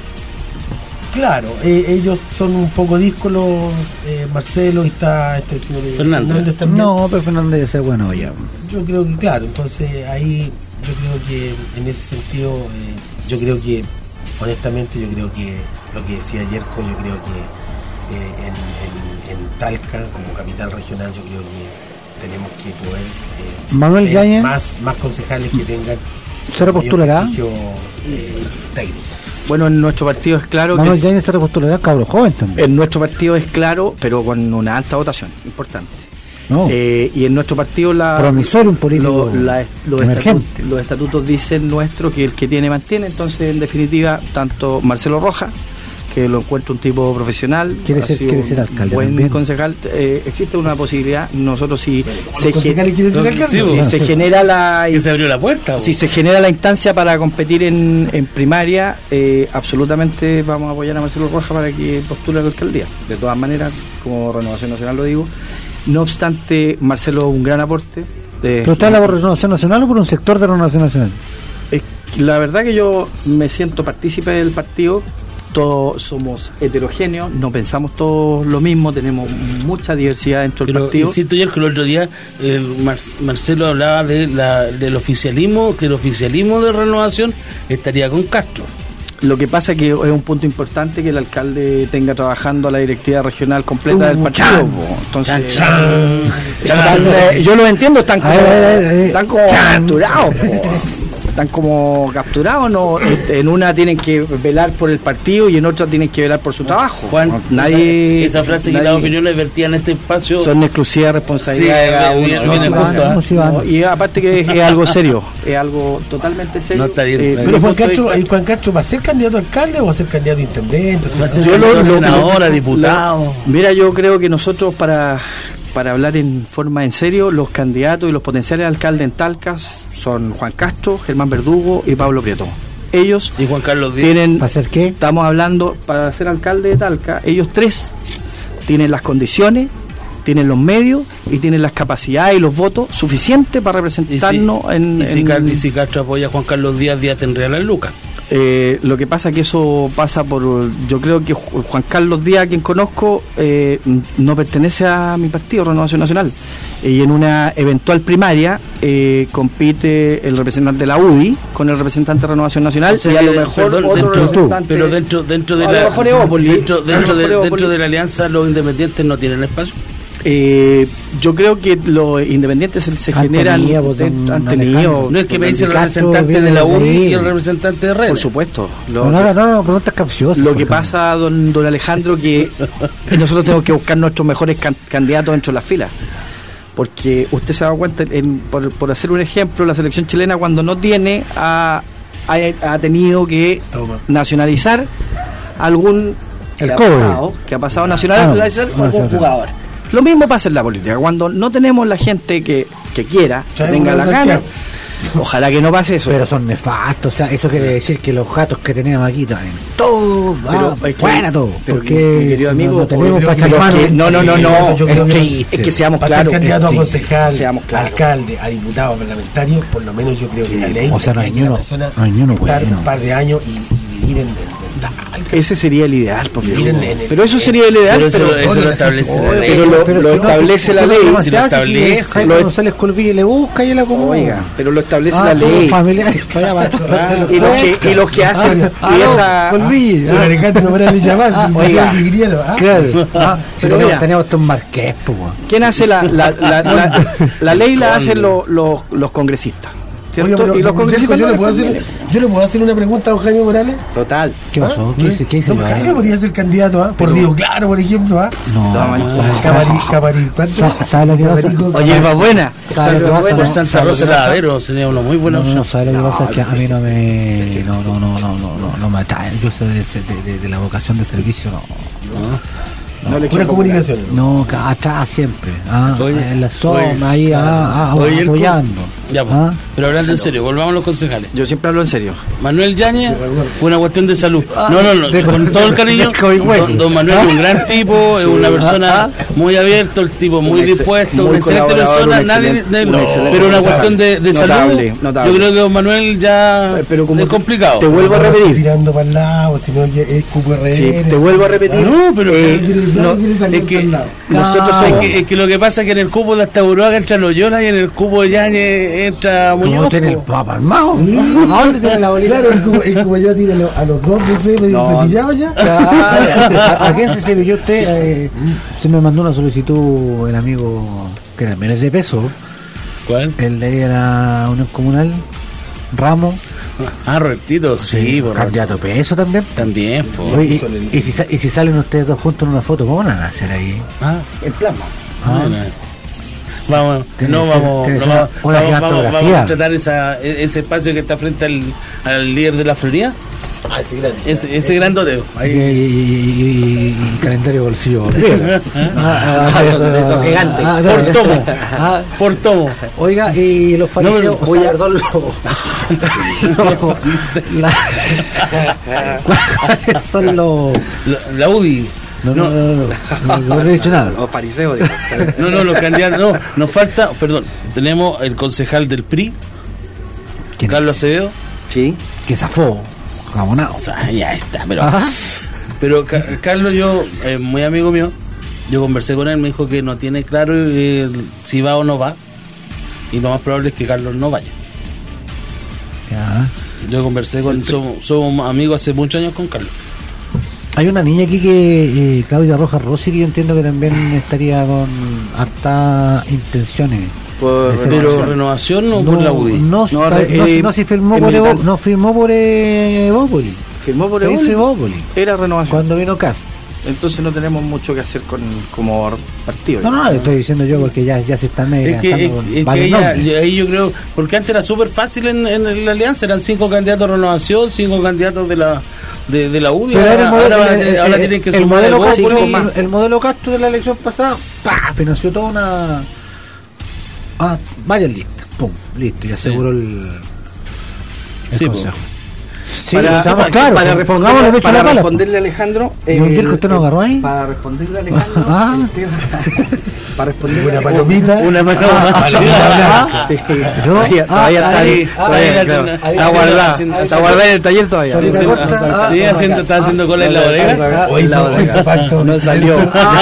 Claro, eh, ellos son un poco díscolos, eh, Marcelo y está este señor Fernández. también. No, pero Fernández ya sea bueno ya. Yo creo que claro, entonces ahí yo creo que en ese sentido, eh, yo creo que honestamente yo creo que lo que decía Yerko, yo creo que eh, en, en, en Talca como capital regional yo creo que tenemos que poder eh, Manuel tener Yáñez. más, más concejales que tengan ¿Se repostulará? mayor prestigio, eh, técnico. Bueno, en nuestro partido es claro Manuel que Yáñez se repostulará, cabro joven también. en nuestro partido es claro, pero con una alta votación, importante. No, Eh, y en nuestro partido la, promisorio, un político lo- la- los, emergente. estatutos, los estatutos dicen nuestro que el que tiene mantiene. Entonces, en definitiva, tanto Marcelo Roja, que lo encuentro un tipo profesional, Quiere ha ser- sido quiere un ser alcalde buen también. concejal, eh, existe una posibilidad. Nosotros si se, Los concejales ge- quieren ser alcaldes. Sí, si pues. se genera la Que se abrió la puerta. si se genera la instancia para competir en, en primaria, eh, absolutamente vamos a apoyar a Marcelo Roja para que postule a la alcaldía. De todas maneras, como Renovación Nacional lo digo. No obstante, Marcelo es un gran aporte. eh, ¿Pero usted habla por Renovación Nacional o por un sector de Renovación Nacional? es- la verdad que yo me siento partícipe del partido. Todos somos heterogéneos, no pensamos todos lo mismo, tenemos mucha diversidad dentro del Pero partido. insisto yo que el otro día el Mar- Marcelo hablaba de la, del oficialismo, que el oficialismo de Renovación estaría con Castro. Lo que pasa es que es un punto importante que el alcalde tenga trabajando a la directiva regional completa Uh, del partido. chan. po. Entonces, Chan, chan. están, eh, yo lo entiendo, están como, Ay, ay, ay, ay. están como capturados. po. Están como capturados, no, en una tienen que velar por el partido y en otra tienen que velar por su trabajo. Juan, nadie, esa, esa frase que nadie- las opiniones vertidas en este espacio son exclusiva responsabilidad Sí, de cada uno. viene- ¿no? viene No, junto, no, ¿ah? No, sí, va. no, y aparte que es, es algo serio, es algo totalmente serio. No está bien. Eh, Pero Pero mi Juan punto de Castro, vista- ¿y Juan Castro va a ser candidato a alcalde o va a ser candidato a intendente? va a ser Yo lo- lo- senadora, lo- diputado. Mira, yo creo que nosotros para, para hablar en forma en serio, los candidatos y los potenciales alcaldes en Talcas son Juan Castro, Germán Verdugo y Pablo Prieto. ellos ¿Y Juan Carlos Díaz? tienen, ¿Para hacer qué? estamos hablando, para ser alcalde de Talca, ellos tres tienen las condiciones, tienen los medios y tienen las capacidades y los votos suficientes para representarnos ¿Y si, en, y si, en- Car- y si Castro apoya a Juan Carlos Díaz, Díaz tendría las lucas? Eh, lo que pasa que eso pasa por, yo creo que Ju- Juan Carlos Díaz, quien conozco, eh, no pertenece a mi partido, Renovación Nacional, y en una eventual primaria eh, compite el representante de la U D I con el representante de Renovación Nacional, O sea, y a lo que, mejor perdón, otro dentro- representante, pero dentro dentro de a la lo mejor Evópoli, dentro, a lo dentro, de, mejor Evópoli. dentro de la alianza los independientes no tienen espacio. Eh, yo creo que los independientes se, se Han generan, tenido, pues, eh, don han tenido, Alejandro. No es que me dice el Castro representante viene de la U D I de y el ahí. representante de por Rennes. supuesto. Lo, No, no, no, no, preguntas capciosas. Lo por que favor. pasa, don, don Alejandro, que nosotros tenemos que buscar nuestros mejores can- candidatos dentro de las filas. Porque usted se ha dado cuenta, en- por, por hacer un ejemplo, la selección chilena cuando no tiene, ha, ha, ha tenido que Toma. nacionalizar algún El que ha cobre. pasado, que ha pasado a nacionalizar Ah, no, algún no, no. jugador. Lo mismo pasa en la política. Cuando no tenemos la gente que, que quiera, que Sabemos tenga que la no es gana, Santiago. ojalá que no pase eso. Pero son nefastos, o sea, eso quiere decir que los gatos que tenemos aquí traen todo, Pero ah, es que- fuera todo, pero porque mi querido amigo, no, no tenemos yo para creo echar que- mano. que- no, no, no, no, yo es creo que- triste. Es que seamos Para ser claros. candidato a es concejal, triste. Seamos claros. alcalde, a diputado parlamentario, por lo menos yo creo que la ley O sea, no hay es ni que una uno- persona no hay ni uno estar bueno. un par de años y, y vivir en, en, en Talca. Ese sería el ideal, por Vivir favor. en- en el- Pero eso sería el ideal, Pero eso, pero, eso lo establece la ley. pero lo, Pero lo si no, establece la ¿qué ley. problema si se lo hace establece, Jaime lo- González Colville le busca y la acomoda. Oiga, pero lo establece Ah, la todos ley. familiares para allá, para atrás. Y los que, y los que hacen Ah, y no, esa Colville, Don ah. Alejandro no para de llamar, Ah, y oiga. decía el griego, ¿ah? Claro, ah, si Pero tenemos, mira. tenemos estos marqués, pues, weón. ¿quién hace la la, la, la, la ley? La hacen los, los, los congresistas, ¿cierto? Oiga, pero, y los don Francesco, congresistas yo, no le puedo les hacer, conviene. yo le puedo hacer una pregunta a don Jaime Morales. Total. ¿Qué pasó? ¿Qué dice? ¿Qué dice? Don Jaime podría ser candidato, ¿ah? Por Río Claro, por ejemplo, ¿ah? No, No, no, Camarí, Camarí, ¿cuánto? Sa- ¿sabe lo que pasa? Camarico, Oye, va buena. ¿Sabe lo que pasa? Por No, Santa ¿sabe lo Rosa que pasa? Lavadero sería uno muy bueno. No, no, ¿sabe lo que pasa? Es que a mí no me... No, no, no, no, no, no, no me atrae. Yo soy de, de, de, de la vocación de servicio, no. No le Pura echen comunicación. No, ca- atrás siempre. Ah, Oye, en la zona, oye, ahí, ah, ah, Oye, apoyando. Ya, pues. Ah. Pero hablando en serio, volvamos a los concejales. Yo siempre hablo en serio. Manuel Yáñez fue una cuestión de salud. No, no, no, de- con todo el cariño. de Coihueque. Don, don Manuel es un gran tipo, es una persona Ah. muy abierto, el tipo muy Un ex- dispuesto, muy una excelente colaborador, persona, un nadie, excelente- nadie- un excelente pero una persona. cuestión de, de Notable, salud. notable. Yo creo que don Manuel ya Pero como es te- complicado. te vuelvo a No, no repetir. estoy tirando para el lado, sino que es Cupo R N. Sí, te vuelvo a repetir. No, pero Eh, no, no, es que- nosotros Ah. Es somos... que, es que lo que pasa es que en el cupo de Astaburuaga entra Loyola y en el cupo de Yáñez entra ¿Cómo Muñoz. tiene el po. papá armado? ¿A dónde tiene la bolita? Claro, es como, es como ya tiene lo- a los dos de ese medio No. cepillado ya. Ah, ¿A, a quién se cepilló usted? Eh, se me mandó una solicitud el amigo que también es de peso, ¿Cuál? el de la Unión Comunal, Ramos, Ah, Robertito, sí, por candidato peso también. también. po. Oye, y, y si, sa- y si salen ustedes dos juntos en una foto, ¿cómo van a hacer ahí? Ah, El plasma. Ah. bueno. Vamos, Tiene no que ser- vamos, tiene que no ser vamos, una vamos, vamos, gigantografía. vamos a tratar esa, e- ese espacio que está frente al, al líder de la Florida, Ah, sí, grande. ese, ese grandoteo. Y, y, y, y- y calendario bolsillo. Olvida. Ah, ah, de esos gigantes. ah, Por claro. tomo, Ah, por tomo. Oiga, y los fariseos, No, o sea, perdón, los- los- la- ¿cuáles son los...? La, la U D I. No, no, no, no, no, no, no he dicho nada. Los fariseos, digo. No, no, los candidatos, no, nos falta, perdón, tenemos el concejal del P R I, ¿Quién Carlos Acevedo. Sí. Que zafó, jabonado. Ah, ya está, pero Ajá. pero Ca- Carlos, yo, eh, muy amigo mío, yo conversé con él, me dijo que no tiene claro eh, si va o no va, y lo más probable es que Carlos no vaya. Ya. Yo conversé con, somos, somos amigos hace muchos años con Carlos. Hay una niña aquí que, eh, Claudia Rojas Rossi, que yo entiendo que también estaría con hartas intenciones. Por, De ser- Pero no, renovación o por la U D I. No, No, no, eh, no, si firmó es por militar. Evo- no firmó por eh, Evópoli. firmó por Se hizo Evópoli. Evópoli. Era renovación. Cuando vino Cast. Entonces no tenemos mucho que hacer con como partido. No, no, estoy diciendo yo porque ya, ya se están eh, Es que, gastando es- es que varios ella- nombres. y ahí yo creo, porque antes era súper fácil en, en la alianza, eran cinco candidatos de renovación, cinco candidatos de la de, de la U D I, Pero ahora, era el modelo, ahora- el- ahora el- tienen que el sumar modelo el Castro, Evópoli. el, el modelo Castro de la elección pasada, ¡pah! Financió toda una. Ah, varias listas, pum, listo, y aseguró el, el Sí, consejo. po. Sí, para, estamos claros. para, Pongámosle responderle, pecho a la para bala. responderle a Alejandro. ¿Y un circo usted no agarró ahí? Para responderle a Alejandro. Ah. el tema- para responderle Una a- palomita. Una mano Ah, más. Sí, Yo- todavía, todavía ah, está ahí, ahí. ah, todavía, ahí, claro. ahí, Está ahí, guardada. haciendo- Está guardada en el taller todavía. Salida Sí, corta. sí, Ah, Sí, haciendo, está haciendo cola en la bodega. Hoy la hizo bodega. un pacto. No salió.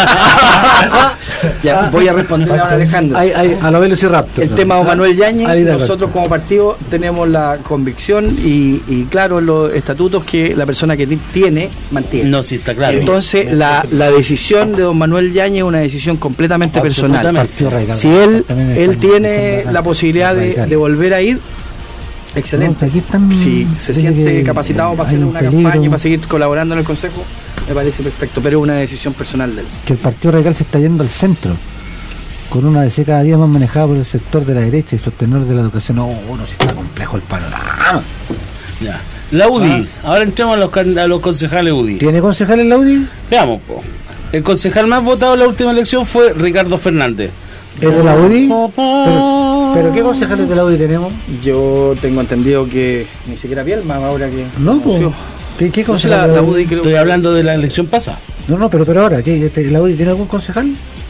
Ya, voy a responder ahora a Alejandro. Ahí, ahí, a lo Velociraptor. El tema de Manuel Yáñez, Ahí da nosotros corta. como partido tenemos la convicción y, y claro en los estatutos que la persona que ti- tiene, mantiene. No, sí, está claro. Entonces la, la decisión de don Manuel Yáñez es una decisión completamente personal. Partido Radical. Si él, También él están- tiene son la posibilidad de, radicales. de volver a ir, No, excelente. aquí están- Si se dice siente que capacitado para hay hacer un una peligro, campaña y para seguir colaborando en el Consejo, me parece perfecto, pero es una decisión personal de él. que el Partido Radical se está yendo al centro, con una D C cada día más manejada por el sector de la derecha y sostenedor de la educación. No, uno sí está complejo el panorama. Ya. La U D I. Ahora entramos a los, can- a los concejales U D I. ¿Tiene concejal en la U D I? Veamos, po. El concejal más votado en la última elección fue Ricardo Fernández. ¿Es de la U D I? Pero, pero ¿qué concejales de la U D I tenemos? Yo tengo entendido que ni siquiera Bielma ahora que No, pues. anunció. ¿Qué, qué No sé, la, concejales de la U D I creo Estoy que- hablando de la elección pasada. No, no, pero, pero ahora, ¿qué, este, ¿la U D I tiene algún concejal?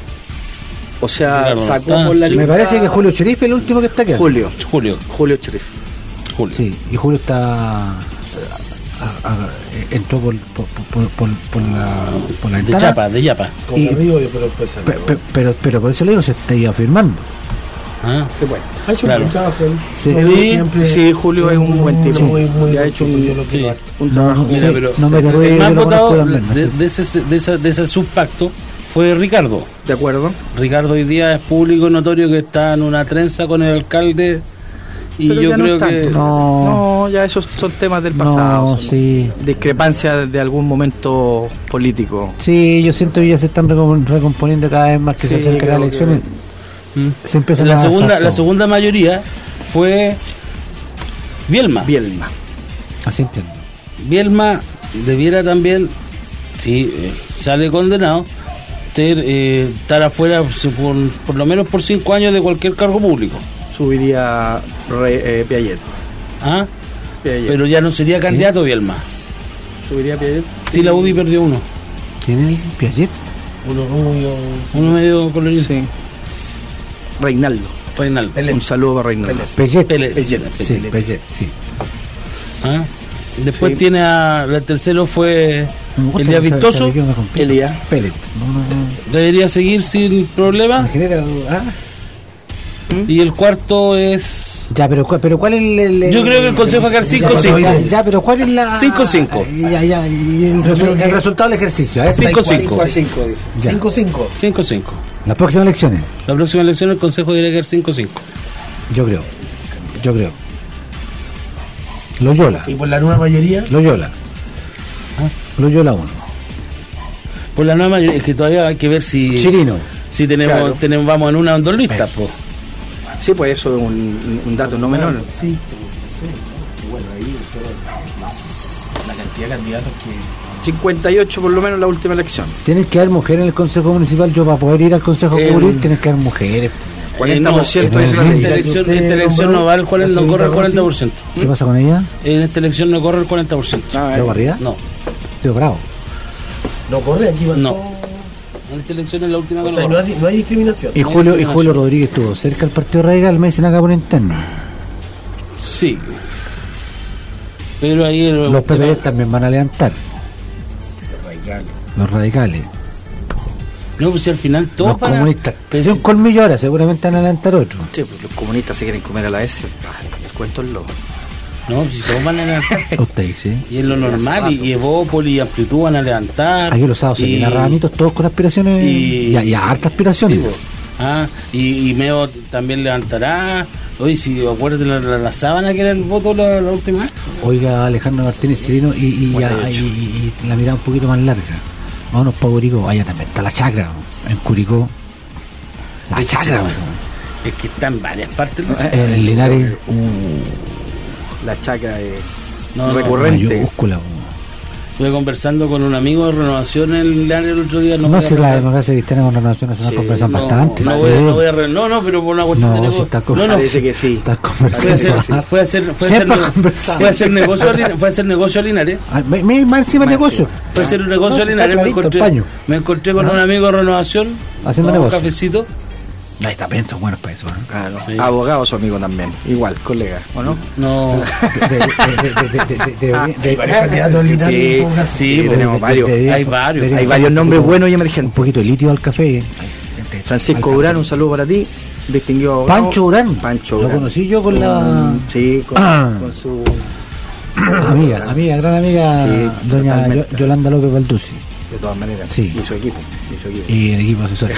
O sea, Claro, sacó está, por la sí. Me lista- parece que Julio Cherif es el último que está aquí. Julio, Julio. Julio Cherif. Julio. Sí, y Julio está... a- a- entró por, por, por, por, por la, por la De ventana. Chapa, de Yapa. Con Y- arriba, pero después salió. Pe- pe- pero, pero por eso le digo, se está afirmando. Ah, Se puede. Ha hecho Claro. un trabajo él. Sí. Él Sí, siempre- sí, Julio es un buen tipo. Muy, muy Ya ha buen hecho tipo, un- yo lo sí. quiero. Un trabajo. Mira, Sí, pero no me quedó el yo más lo conozco votado también, de, sí. de ese, de, esa, de ese subpacto fue Ricardo. De acuerdo. Ricardo hoy día es público y notorio que está en una trenza con el alcalde y Pero yo ya no creo es tanto. que No, No, ya esos son temas del pasado. no, son sí. Discrepancias de algún momento político. Sí, yo siento que ya se están recom- recomponiendo cada vez más que se Sí, acercan las creo elecciones. Mm. Se empiezan la a segunda avanzar la todo. segunda mayoría fue Bielma. Bielma. Así entiendo. Bielma debiera también, si eh, sale condenado, ter, eh, estar afuera si por, por lo menos por cinco años de cualquier cargo público. Subiría Re- eh, Piaget. ¿Ah? Piaget. Pero ya no sería candidato Bielma. Subiría Piaget. Si la U D I perdió uno. ¿Quién es el Piaget? Uno rubio. Uno medio colorido. Sí. Reinaldo. Reinaldo. Pelé. Un saludo para Reinaldo. Piaget. Pelé. Pellet, Pelé. Sí, Pellet, sí. ¿Ah? Después Sí. tiene a. El tercero fue Me gusta Elías que se- Vistoso. se quede con Pellet. Elías. Pellet. No, no, no. Debería seguir sin problema. Me genera- ah. Y el cuarto es. Ya, pero, cu- pero ¿cuál es el, el- Yo creo que el consejo va a quedar cinco cinco. Ya, ya, pero ¿cuál es la...? cinco cinco. Ya, ya, y el, resu- el resultado del ejercicio. ¿eh? cinco cinco. cinco a cinco, dice. Ya. cinco cinco. cinco cinco. Las próximas elecciones, La próxima elección el consejo debería quedar cinco cinco. yo creo. Yo creo. Loyola. Y por la nueva mayoría, Loyola. Loyola uno. Por la nueva mayoría, es que todavía hay que ver si. Chirino. Si tenemos, Claro. tenemos, vamos en una o en dos listas, pues. Sí, pues eso es un, un dato no menor. Bueno, sí, no sé. Bueno, ahí pero la cantidad de candidatos que. cincuenta y ocho por lo menos la última elección. Tienes que haber mujeres en el Consejo Municipal. Yo para poder ir al Consejo Eh, Cubrir tienes que haber mujeres. cuarenta por ciento Eh, dice no, la en ley. esta elección, esta elección no va al cuarenta, no corre el cuarenta por ciento. ¿Qué pasa con ella? En esta elección no corre el cuarenta por ciento. Ah, ¿Tengo barriga? No, Estoy bravo. No corre aquí, va no. todo- En esta elección es la última O que sea, no no corre. hay, no hay discriminación. Y Julio, y Julio Rodríguez estuvo cerca del Partido Radical, me dicen acá por interno. Sí. Pero ahí el- Los P P D también van a levantar, Radicales. los radicales, No, pues si al final todos los van a- comunistas. Pues, Si un colmillo ahora, seguramente van a levantar otro. Sí, pues los comunistas se quieren comer a la S. Ah, les cuento el lobo. no, pues si todos van a levantar. Usted dice. Y es lo normal, y, y Evópolis y Amplitud van a levantar. Aquí los sábados se y- llenan ramitos todos con aspiraciones y, y, y a harta aspiraciones. Sí, po. Ah, y, y Meo también levantará. Oye, si acuérdate la, la, la sábana que era el voto la, la última vez. Oiga, Alejandro Martínez Chirino y, y, ya- y- y- y la mirada un poquito más larga. Vámonos para Curicó. Allá también está la chacra, en Curicó. La Es que chacra, se- Es que está en varias partes. la chacra. en Linares, La chacra es No, no, recurrente. mayúscula. Estuve conversando con un amigo de Renovación en el área el otro día. No, no si la democracia cristiana con Renovación Nacional sí, conversan no, bastante. No, voy, no, voy a re, no, no, pero por una cuestión no, de negocio. Si no, no, parece que sí. Fue a hacer, fue a hacer, fue a hacer, fue a hacer negocio, a Linares, fue a hacer negocio a Linares. Me, me, más encima más negocio. Fue a hacer un negocio no, a Linares. Me encontré, me encontré con ¿no? un amigo de Renovación. Haciendo negocio. Un cafecito. Ahí está, son buenos para eso. ¿eh? Claro. Sí. Abogado su amigo también, igual, colega, ¿o no? No. Hay varios candidatos Sí, sí, tenemos varios. Hay varios. Hay varios nombres buenos y emergentes. Un poquito de litio al café. Francisco Durán, un saludo para ti. Distinguido abogado. Pancho Durán. Pancho Durán. Lo conocí yo con la. Sí, con, ah. con su. Amiga, amiga, gran amiga, sí, doña totalmente. Yolanda López Balduzzi. De todas maneras. Sí. Y su equipo. Y, su equipo. y el equipo asesor.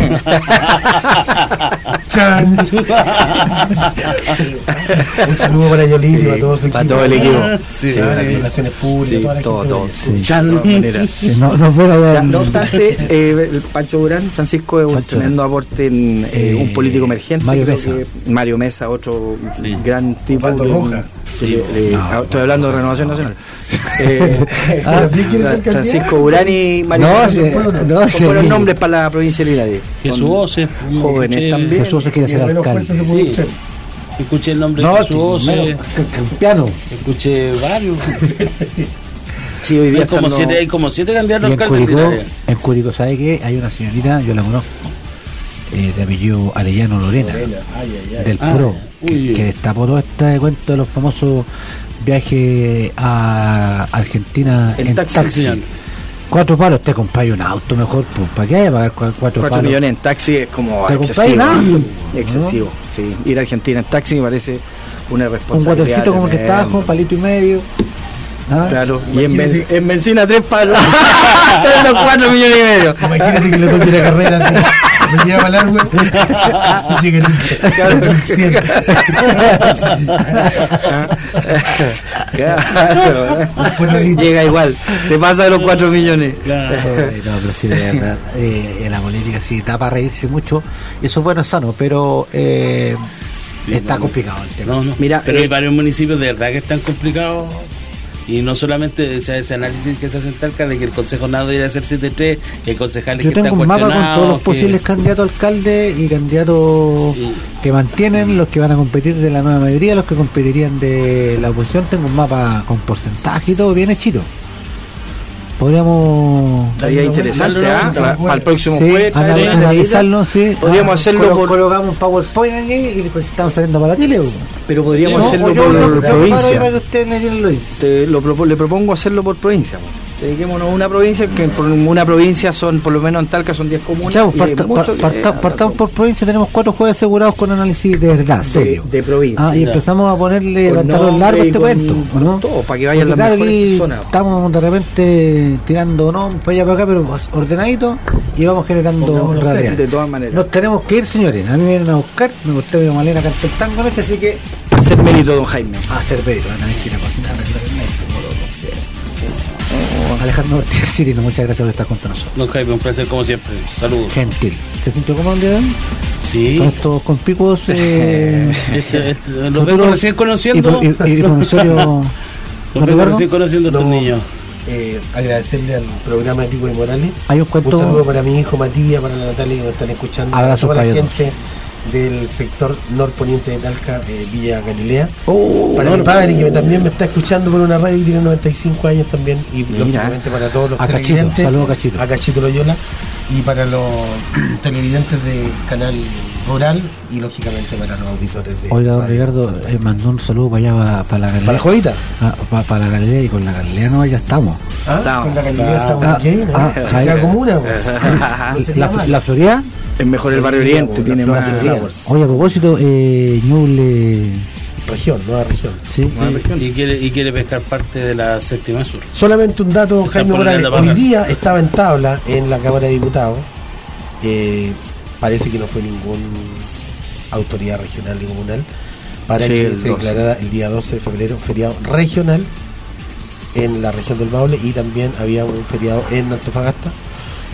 Un saludo para Yolanda sí, y para todo su equipo. Para todo el equipo. Sí, sí, las relaciones públicas, sí, toda la todo, todo. Sí. Chan. De todas maneras. No, no, fuera no obstante, eh, el Pancho Durán, Francisco, es un Pancho tremendo aporte en eh, un político emergente. Mario Mesa. Mario Mesa, otro sí. gran tipo. De, Roja. Sí, de, de, no, estoy hablando de Renovación Nacional. eh, ah, Francisco Durán y Mario no, Mesa sí, no, sí, fueron nombres para la provincia de Linares. Jesús Oce. Jóvenes también. Jesús Oce quiere ser alcalde. Sí. Escuché el nombre no, de Jesús Oce. Piano. Escuché varios. Sí, hoy día hay como, siete, hay como siete candidatos alcaldes. En Curicó, ¿sabe qué? Hay una señorita, yo la conozco, eh, de apellido Arellano Lorena, Lorena. Ay, ay, ay. del ah, Pro, que, que destapó todo este cuento de los famosos viajes a Argentina en, en taxi. taxi. Cuatro palos, te compráis un auto mejor, pues, ¿para qué hay que pagar cuatro, cuatro palos? millones en taxi es como ¿te excesivo. ¿no? Excesivo, sí. Ir a Argentina en taxi me parece una responsabilidad. Un guatecito como que está, un palito y medio. ¿Ah? Claro, y en, ben, en benzina tres palos. Son los cuatro millones y medio. Imagínate que le toque la carrera así. Me lleva para el árbol y llega el llega igual, se pasa de los cuatro millones. Claro. No, pero sí, de verdad, eh, en la política sí da para reírse mucho, y eso es bueno, sano, pero eh, sí, está no, complicado el tema. No, no. Mira, pero eh, hay varios municipios de verdad que están complicados. Y no solamente, o sea, ese análisis que se hace en Talca de que el Consejo Nado debería ser siete tres, que hay concejales yo que están cuestionados. Yo tengo un mapa con todos los que... posibles candidatos a alcalde y candidatos sí. que mantienen, los que van a competir de la nueva mayoría, los que competirían de la oposición. Tengo un mapa con porcentaje y todo bien hechito. Podríamos... Estaría interesante, ¿ah? ¿eh? Para el próximo sí, jueves. Analizarlo, sí. Podríamos ah, hacerlo por... Colocamos un PowerPoint aquí y después estamos saliendo para la tele. Pero podríamos sí, hacerlo no, por, yo, por yo, provincia. Yo, yo, usted me lo Te lo propo, le propongo hacerlo por provincia. Dediquémonos a una provincia, que por una provincia son, por lo menos en Talca son diez comunas. Chau, parta, mucho, parta, eh, partamos por provincia, tenemos cuatro jueves asegurados con análisis de verdad, serio. De, de provincia. Ah, y ya. Empezamos a ponerle pantalones largos a este cuento, ¿no? Todo, para que vayan las claro, mejores personas. Estamos de repente tirando, no, para allá para acá, pero ordenadito y vamos generando realidad. De todas maneras. Nos tenemos que ir, señores. A mí me vienen a buscar, me gustó que Malena cante el tango noche, así que. Hacer mérito, don Jaime. Hacer mérito, van a tener que ir a cocinar, Alejandro Ortiz Cirino, muchas gracias por estar con nosotros. Don Jaime, un placer como siempre. Saludos. Gentil. ¿Se sintió cómodo el día de hoy? Sí. Con estos conspicuos. Eh, este, este, los vengo recién conociendo. Y, y, y promisorio. Los vengo recién conociendo estos no, niños. Eh, agradecerle al programa Ético y Morales. Hay un, cuento... un saludo para mi hijo Matías, para la Natalia que me están escuchando. Abrazo para toda la gente del sector norponiente de Talca, eh, Villa Galilea. Oh, para no, mi padre no, que también me está escuchando por una radio que tiene noventa y cinco años también. Y mira, lógicamente para todos los a televidentes. Saludos a Cachito. A Cachito Loyola. Y para los televidentes del canal rural y lógicamente para los auditores de... Oiga, don Ricardo, eh, mandó un saludo para allá, para, para la Galilea. ¿Para la Jovita? Ah, para, para la Galilea, y con la Galilea no, ya estamos. Ah, estamos. Con la Galilea estamos ah, aquí, ¿no? Ah, que sea comuna. Pues. la, la, la Florida... Es mejor el Barrio Oriente, tiene más flowers. Oye, a propósito, eh, Ñuble... Región, nueva región. Sí, nueva sí. región. Y quiere y quiere pescar parte de la séptima sur. Solamente un dato, Jaime Morales. Hoy día estaba en tabla en la Cámara de Diputados. Eh, parece que no fue ninguna autoridad regional ni comunal para sí, que se declarara el día doce de febrero feriado regional en la región del Maule, y también había un feriado en Antofagasta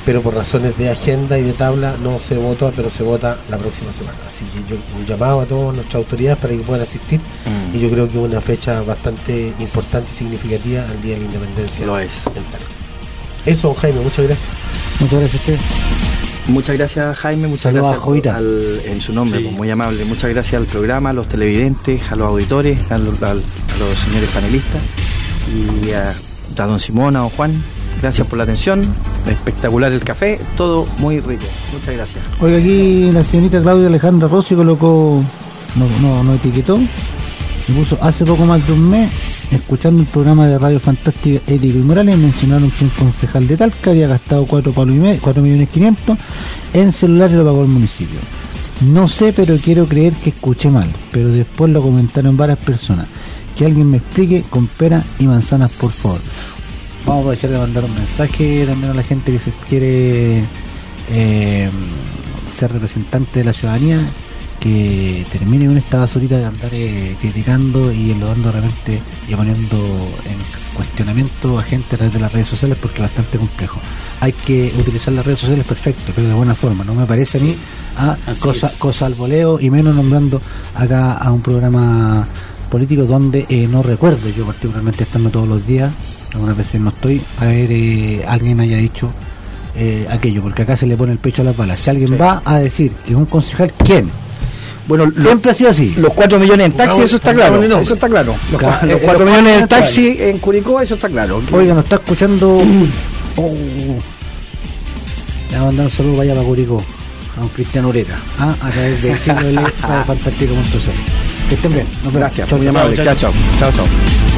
pero por razones de agenda y de tabla no se votó, pero se vota la próxima semana. Así que yo un llamado a todas nuestras autoridades para que puedan asistir, mm. y yo creo que es una fecha bastante importante y significativa al Día de la Independencia. Lo es. Eso, don Jaime, muchas gracias. Muchas gracias a usted. Muchas gracias, Jaime, muchas Saludos gracias a al, en su nombre, sí. Pues, muy amable. Muchas gracias al programa, a los televidentes, a los auditores, a los, a, a los señores panelistas y a, a don Simón, a don Juan. Gracias por la atención, espectacular el café, todo muy rico. Muchas gracias. Hoy aquí la señorita Claudia Alejandra Rossi colocó, no, no, no etiquetó, me puso hace poco más de un mes, escuchando el programa de Radio Fantástica Ético y Morales, mencionaron que un concejal de Talca había gastado cuatro millones quinientos en celular y lo pagó el municipio. No sé, pero quiero creer que escuché mal, pero después lo comentaron varias personas. Que alguien me explique con peras y manzanas, por favor. Vamos a aprovechar de mandar un mensaje también a la gente que se quiere eh, ser representante de la ciudadanía, que termine con esta basurita de andar eh, criticando y enlodando de repente y poniendo en cuestionamiento a gente a través de las redes sociales, porque es bastante complejo. Hay que utilizar las redes sociales perfecto, pero de buena forma. No me parece a mí a cosa, cosa al voleo, y menos nombrando acá a un programa político donde eh, no recuerdo yo particularmente, estando todos los días, algunas veces no estoy, a ver eh, alguien haya dicho eh, aquello, porque acá se le pone el pecho a las balas. Si alguien sí. va a decir que es un concejal, ¿quién? Bueno, siempre lo, ha sido así. Los cuatro millones en taxi, no, eso está claro. No, eso está claro. Los, Ca- los eh, cuatro los millones en taxi en Curicó, eso está claro. Oiga, nos está escuchando. Oh, le voy a mandar un saludo para allá para Curicó, a un Cristiano Ureta, ¿ah? A través de w w w punto radio fantástica punto c l. Que estén bien. Nos vemos. Gracias. Chau, muy chau, amable. chau, Chao, chao. Chao, chao.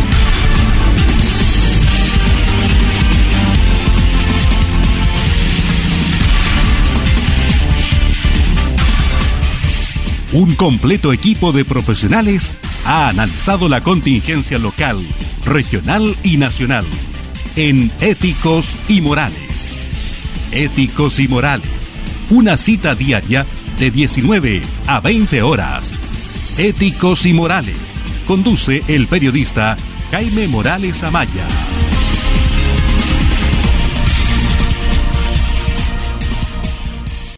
Un completo equipo de profesionales ha analizado la contingencia local, regional y nacional en Éticos y Morales. Éticos y Morales, una cita diaria de diecinueve a veinte horas. Éticos y Morales, conduce el periodista Jaime Morales Amaya.